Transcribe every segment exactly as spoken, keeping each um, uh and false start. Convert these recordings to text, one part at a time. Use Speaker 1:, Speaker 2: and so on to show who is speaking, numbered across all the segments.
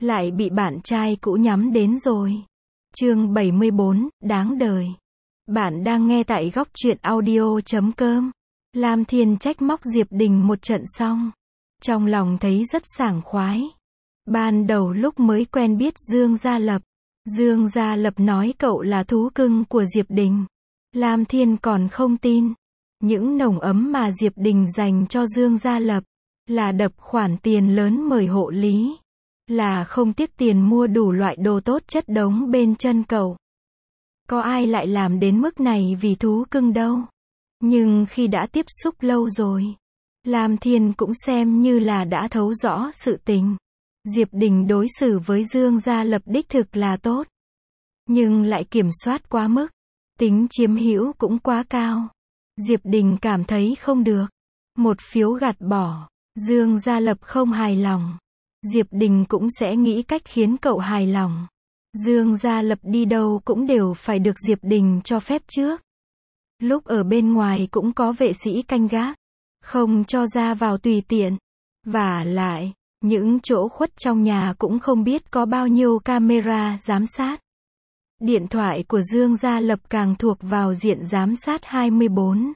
Speaker 1: lại bị bạn trai cũ nhắm đến rồi. Chương bảy mươi bốn, đáng đời. Bạn đang nghe tại góc truyện audio chấm com. Lam Thiên trách móc Diệp Đình một trận xong, trong lòng thấy rất sảng khoái. Ban đầu lúc mới quen biết Dương Gia Lập, Dương Gia Lập nói cậu là thú cưng của Diệp Đình. Lam Thiên còn không tin. Những nồng ấm mà Diệp Đình dành cho Dương Gia Lập, là đập khoản tiền lớn mời hộ lý, là không tiếc tiền mua đủ loại đồ tốt chất đống bên chân cậu. Có ai lại làm đến mức này vì thú cưng đâu. Nhưng khi đã tiếp xúc lâu rồi, Lam Thiên cũng xem như là đã thấu rõ sự tình. Diệp Đình đối xử với Dương Gia Lập đích thực là tốt, nhưng lại kiểm soát quá mức, tính chiếm hữu cũng quá cao. Diệp Đình cảm thấy không được. Một phiếu gạt bỏ. Dương Gia Lập không hài lòng, Diệp Đình cũng sẽ nghĩ cách khiến cậu hài lòng. Dương Gia Lập đi đâu cũng đều phải được Diệp Đình cho phép trước. Lúc ở bên ngoài cũng có vệ sĩ canh gác, không cho ra vào tùy tiện. Vả lại, những chỗ khuất trong nhà cũng không biết có bao nhiêu camera giám sát. Điện thoại của Dương Gia Lập càng thuộc vào diện giám sát hai mươi bốn.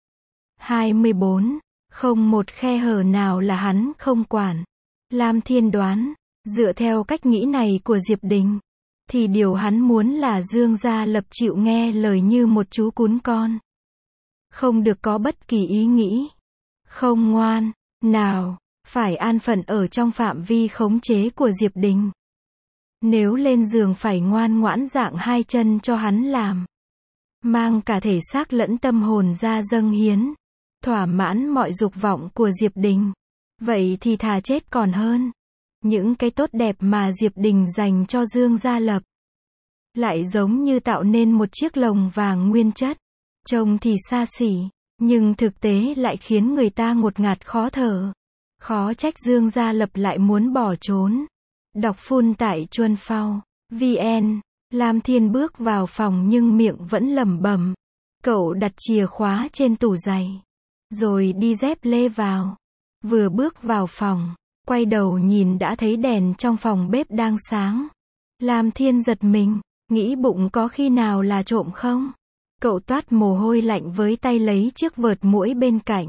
Speaker 1: hai mươi bốn, không một khe hở nào là hắn không quản. Lam Thiên đoán, dựa theo cách nghĩ này của Diệp Đình, thì điều hắn muốn là Dương Gia Lập chịu nghe lời như một chú cún con. Không được có bất kỳ ý nghĩ không ngoan nào, phải an phận ở trong phạm vi khống chế của Diệp Đình. Nếu lên giường phải ngoan ngoãn dạng hai chân cho hắn làm, mang cả thể xác lẫn tâm hồn ra dâng hiến, thỏa mãn mọi dục vọng của Diệp Đình. Vậy thì thà chết còn hơn. Những cái tốt đẹp mà Diệp Đình dành cho Dương Gia Lập, lại giống như tạo nên một chiếc lồng vàng nguyên chất. Trông thì xa xỉ, nhưng thực tế lại khiến người ta ngột ngạt khó thở. Khó trách Dương Gia Lập lại muốn bỏ trốn. Đọc full tại chuân phao vn. Lam Thiên bước vào phòng nhưng miệng vẫn lẩm bẩm. Cậu đặt chìa khóa trên tủ giày, rồi đi dép lê vào. Vừa bước vào phòng, quay đầu nhìn đã thấy đèn trong phòng bếp đang sáng. Lam Thiên giật mình, nghĩ bụng có khi nào là trộm không? Cậu toát mồ hôi lạnh với tay lấy chiếc vợt muỗi bên cạnh,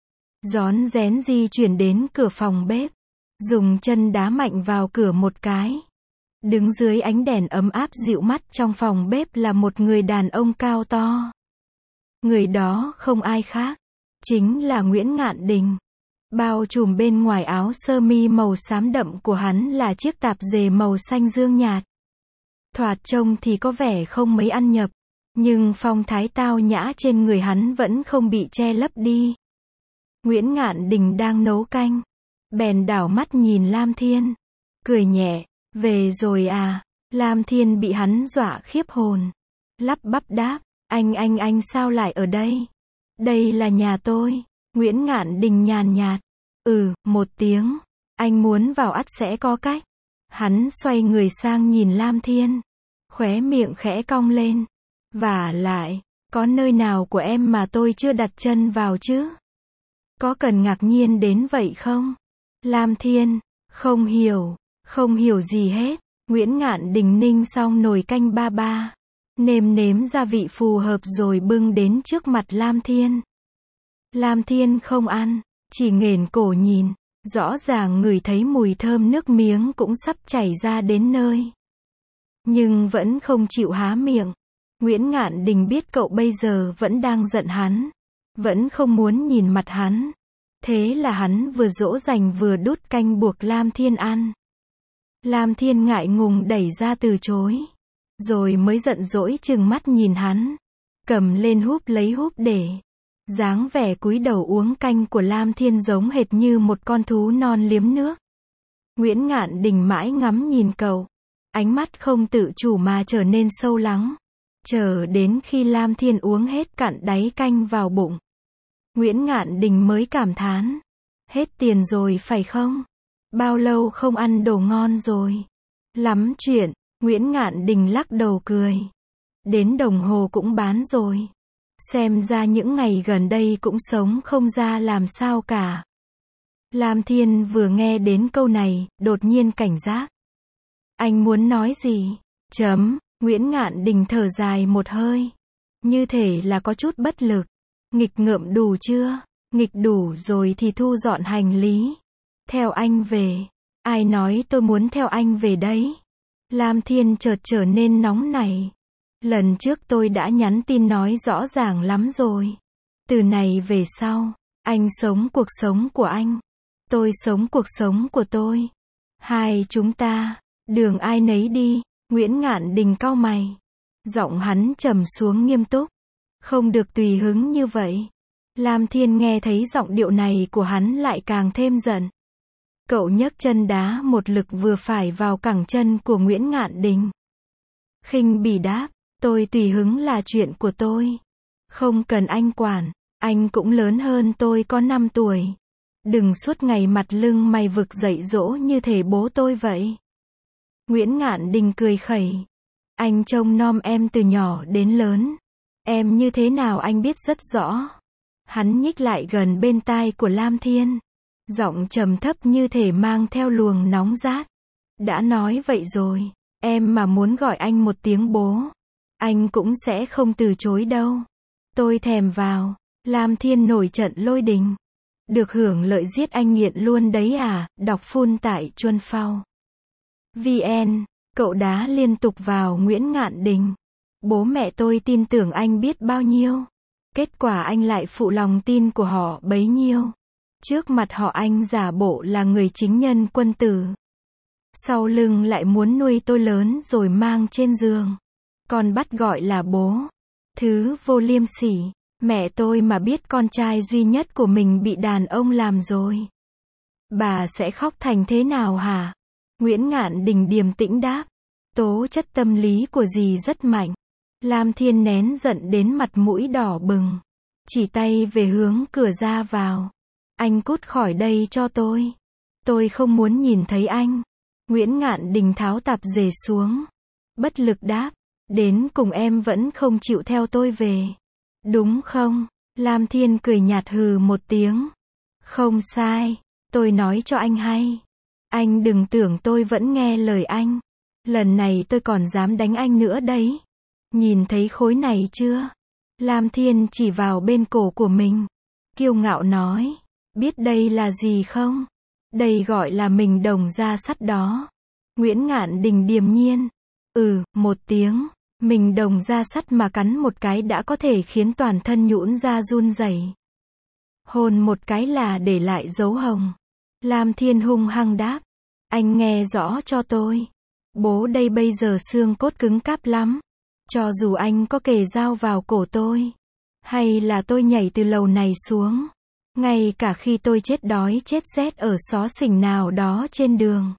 Speaker 1: rón rén di chuyển đến cửa phòng bếp, dùng chân đá mạnh vào cửa một cái. Đứng dưới ánh đèn ấm áp dịu mắt trong phòng bếp là một người đàn ông cao to. Người đó không ai khác, chính là Nguyễn Ngạn Đình. Bao trùm bên ngoài áo sơ mi màu xám đậm của hắn là chiếc tạp dề màu xanh dương nhạt. Thoạt trông thì có vẻ không mấy ăn nhập, nhưng phong thái tao nhã trên người hắn vẫn không bị che lấp đi. Nguyễn Ngạn Đình đang nấu canh, bèn đảo mắt nhìn Lam Thiên, cười nhẹ, về rồi à? Lam Thiên bị hắn dọa khiếp hồn, lắp bắp đáp, anh anh anh sao lại ở đây? Đây là nhà tôi. Nguyễn Ngạn Đình nhàn nhạt, ừ, một tiếng, anh muốn vào ắt sẽ có cách. Hắn xoay người sang nhìn Lam Thiên, khóe miệng khẽ cong lên, vả lại, có nơi nào của em mà tôi chưa đặt chân vào chứ? Có cần ngạc nhiên đến vậy không? Lam Thiên, không hiểu, không hiểu gì hết. Nguyễn Ngạn Đình ninh xong nồi canh ba ba, nêm nếm gia vị phù hợp rồi bưng đến trước mặt Lam Thiên. Lam Thiên không ăn, chỉ nghển cổ nhìn, rõ ràng ngửi thấy mùi thơm nước miếng cũng sắp chảy ra đến nơi. Nhưng vẫn không chịu há miệng. Nguyễn Ngạn Đình biết cậu bây giờ vẫn đang giận hắn, vẫn không muốn nhìn mặt hắn. Thế là hắn vừa dỗ dành vừa đút canh buộc Lam Thiên ăn. Lam Thiên ngại ngùng đẩy ra từ chối, rồi mới giận dỗi trừng mắt nhìn hắn, cầm lên húp lấy húp để. Dáng vẻ cúi đầu uống canh của Lam Thiên giống hệt như một con thú non liếm nước. Nguyễn Ngạn Đình mãi ngắm nhìn cậu, ánh mắt không tự chủ mà trở nên sâu lắng. Chờ đến khi Lam Thiên uống hết cạn đáy canh vào bụng, Nguyễn Ngạn Đình mới cảm thán, hết tiền rồi phải không? Bao lâu không ăn đồ ngon rồi? Lắm chuyện. Nguyễn Ngạn Đình lắc đầu cười. Đến đồng hồ cũng bán rồi. Xem ra những ngày gần đây cũng sống không ra làm sao cả. Lam Thiên vừa nghe đến câu này, đột nhiên cảnh giác. Anh muốn nói gì? Chấm, Nguyễn Ngạn Đình thở dài một hơi. Như thể là có chút bất lực. Nghịch ngợm đủ chưa? Nghịch đủ rồi thì thu dọn hành lý. Theo anh về. Ai nói tôi muốn theo anh về đấy? Lam Thiên chợt trở nên nóng nảy. Lần trước tôi đã nhắn tin nói rõ ràng lắm rồi. Từ này về sau, anh sống cuộc sống của anh. Tôi sống cuộc sống của tôi. Hai chúng ta, đường ai nấy đi. Nguyễn Ngạn Đình cau mày. Giọng hắn trầm xuống nghiêm túc. Không được tùy hứng như vậy. Lam Thiên nghe thấy giọng điệu này của hắn lại càng thêm giận. Cậu nhấc chân đá một lực vừa phải vào cẳng chân của Nguyễn Ngạn Đình. Khinh bỉ đáp, tôi tùy hứng là chuyện của tôi. Không cần anh quản, anh cũng lớn hơn tôi có năm tuổi. Đừng suốt ngày mặt lưng mày vực dạy dỗ như thể bố tôi vậy. Nguyễn Ngạn Đình cười khẩy. Anh trông nom em từ nhỏ đến lớn. Em như thế nào anh biết rất rõ. Hắn nhích lại gần bên tai của Lam Thiên. Giọng trầm thấp như thể mang theo luồng nóng rát. Đã nói vậy rồi, em mà muốn gọi anh một tiếng bố, anh cũng sẽ không từ chối đâu. Tôi thèm vào. Lam Thiên nổi trận lôi đình. Được hưởng lợi giết anh nghiện luôn đấy à? Đọc full tại Chuân Phao vn. Cậu đá liên tục vào Nguyễn Ngạn Đình. Bố mẹ tôi tin tưởng anh biết bao nhiêu. Kết quả anh lại phụ lòng tin của họ bấy nhiêu. Trước mặt họ anh giả bộ là người chính nhân quân tử. Sau lưng lại muốn nuôi tôi lớn rồi mang trên giường. Còn bắt gọi là bố. Thứ vô liêm sỉ. Mẹ tôi mà biết con trai duy nhất của mình bị đàn ông làm rồi. Bà sẽ khóc thành thế nào hả? Nguyễn Ngạn Đình điềm tĩnh đáp. Tố chất tâm lý của dì rất mạnh. Lam Thiên nén giận đến mặt mũi đỏ bừng. Chỉ tay về hướng cửa ra vào. Anh cút khỏi đây cho tôi. Tôi không muốn nhìn thấy anh. Nguyễn Ngạn Đình tháo tạp dề xuống. Bất lực đáp. Đến cùng em vẫn không chịu theo tôi về. Đúng không? Lam Thiên cười nhạt hừ một tiếng. Không sai. Tôi nói cho anh hay. Anh đừng tưởng tôi vẫn nghe lời anh. Lần này tôi còn dám đánh anh nữa đấy. Nhìn thấy khối này chưa? Lam Thiên chỉ vào bên cổ của mình. Kiêu ngạo nói. Biết đây là gì không? Đây gọi là mình đồng da sắt đó. Nguyễn Ngạn Đình điềm nhiên. Ừ, một tiếng. Mình đồng da sắt mà cắn một cái đã có thể khiến toàn thân nhũn ra run rẩy. Hôn một cái là để lại dấu hồng. Lam Thiên hung hăng đáp. Anh nghe rõ cho tôi. Bố đây bây giờ xương cốt cứng cáp lắm. Cho dù anh có kề dao vào cổ tôi. Hay là tôi nhảy từ lầu này xuống. Ngay cả khi tôi chết đói chết rét ở xó xỉnh nào đó trên đường.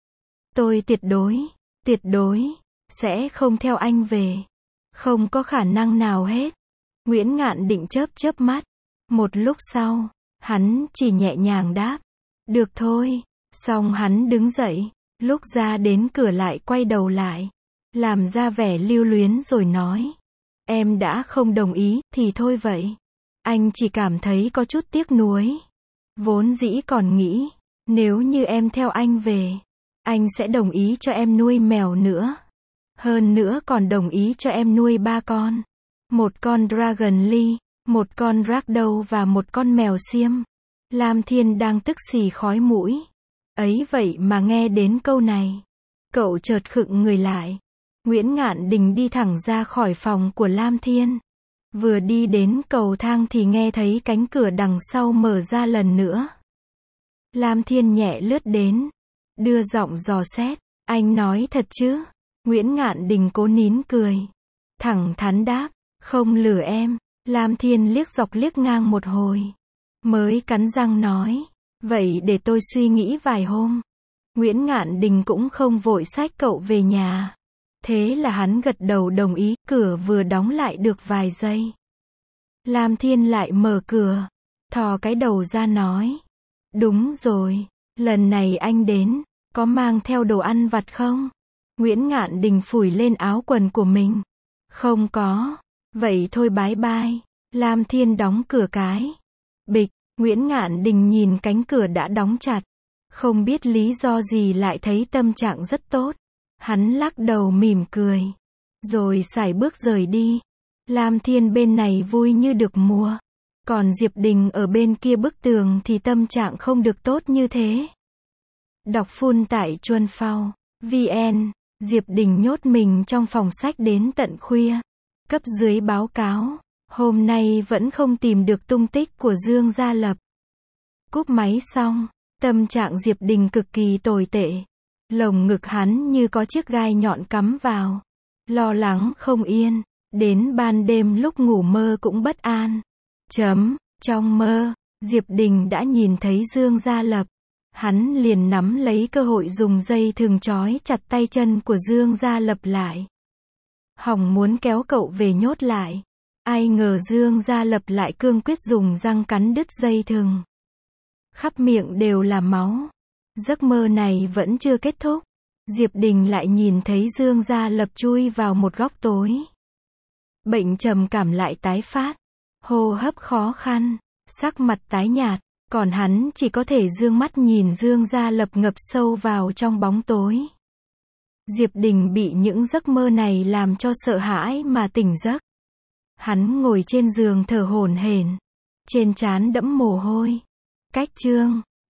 Speaker 1: Tôi tuyệt đối, tuyệt đối, sẽ không theo anh về. Không có khả năng nào hết. Nguyễn Ngạn Định chớp chớp mắt. Một lúc sau, hắn chỉ nhẹ nhàng đáp. Được thôi. Xong hắn đứng dậy. Lúc ra đến cửa lại quay đầu lại. Làm ra vẻ lưu luyến rồi nói. Em đã không đồng ý, thì thôi vậy. Anh chỉ cảm thấy có chút tiếc nuối. Vốn dĩ còn nghĩ, nếu như em theo anh về, anh sẽ đồng ý cho em nuôi mèo nữa. Hơn nữa còn đồng ý cho em nuôi ba con. Một con Dragon Lee, một con Ragdoll và một con mèo xiêm. Lam Thiên đang tức xì khói mũi. Ấy vậy mà nghe đến câu này. Cậu chợt khựng người lại. Nguyễn Ngạn Đình đi thẳng ra khỏi phòng của Lam Thiên. Vừa đi đến cầu thang thì nghe thấy cánh cửa đằng sau mở ra lần nữa. Lam Thiên nhẹ lướt đến. Đưa giọng dò xét. Anh nói thật chứ? Nguyễn Ngạn Đình cố nín cười. Thẳng thắn đáp. Không lừa em. Lam Thiên liếc dọc liếc ngang một hồi. Mới cắn răng nói. Vậy để tôi suy nghĩ vài hôm. Nguyễn Ngạn Đình cũng không vội xách cậu về nhà. Thế là hắn gật đầu đồng ý, cửa vừa đóng lại được vài giây. Lam Thiên lại mở cửa, thò cái đầu ra nói. Đúng rồi, lần này anh đến, có mang theo đồ ăn vặt không? Nguyễn Ngạn Đình phủi lên áo quần của mình. Không có, vậy thôi bái bai. Lam Thiên đóng cửa cái. Bịch, Nguyễn Ngạn Đình nhìn cánh cửa đã đóng chặt. Không biết lý do gì lại thấy tâm trạng rất tốt. Hắn lắc đầu mỉm cười. Rồi sải bước rời đi. Lam Thiên bên này vui như được mùa. Còn Diệp Đình ở bên kia bức tường thì tâm trạng không được tốt như thế. Đọc full tại Chuân Phao. vn. Diệp Đình nhốt mình trong phòng sách đến tận khuya. Cấp dưới báo cáo. Hôm nay vẫn không tìm được tung tích của Dương Gia Lập. Cúp máy xong. Tâm trạng Diệp Đình cực kỳ tồi tệ. Lồng ngực hắn như có chiếc gai nhọn cắm vào. Lo lắng không yên. Đến ban đêm lúc ngủ mơ cũng bất an. Chấm. Trong mơ, Diệp Đình đã nhìn thấy Dương Gia Lập. Hắn liền nắm lấy cơ hội dùng dây thừng trói chặt tay chân của Dương Gia Lập lại. Hỏng muốn kéo cậu về nhốt lại. Ai ngờ Dương Gia Lập lại cương quyết dùng răng cắn đứt dây thừng. Khắp miệng đều là máu. Giấc mơ này vẫn chưa kết thúc. Diệp Đình lại nhìn thấy Dương Gia Lập chui vào một góc tối. Bệnh trầm cảm lại tái phát. Hô hấp khó khăn. Sắc mặt tái nhạt. Còn hắn chỉ có thể dương mắt nhìn Dương Gia Lập ngập sâu vào trong bóng tối. Diệp Đình bị những giấc mơ này làm cho sợ hãi mà tỉnh giấc. Hắn ngồi trên giường thở hổn hển. Trên trán đẫm mồ hôi. Cách chương